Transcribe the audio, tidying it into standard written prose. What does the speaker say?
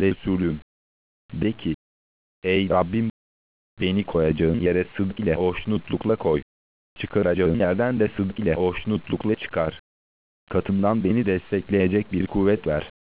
Resulüm, de ki, ey Rabbim, beni koyacağın yere sıdk ile hoşnutlukla koy. Çıkaracağın yerden de sıdk ile hoşnutlukla çıkar. Katından beni destekleyecek bir kuvvet ver.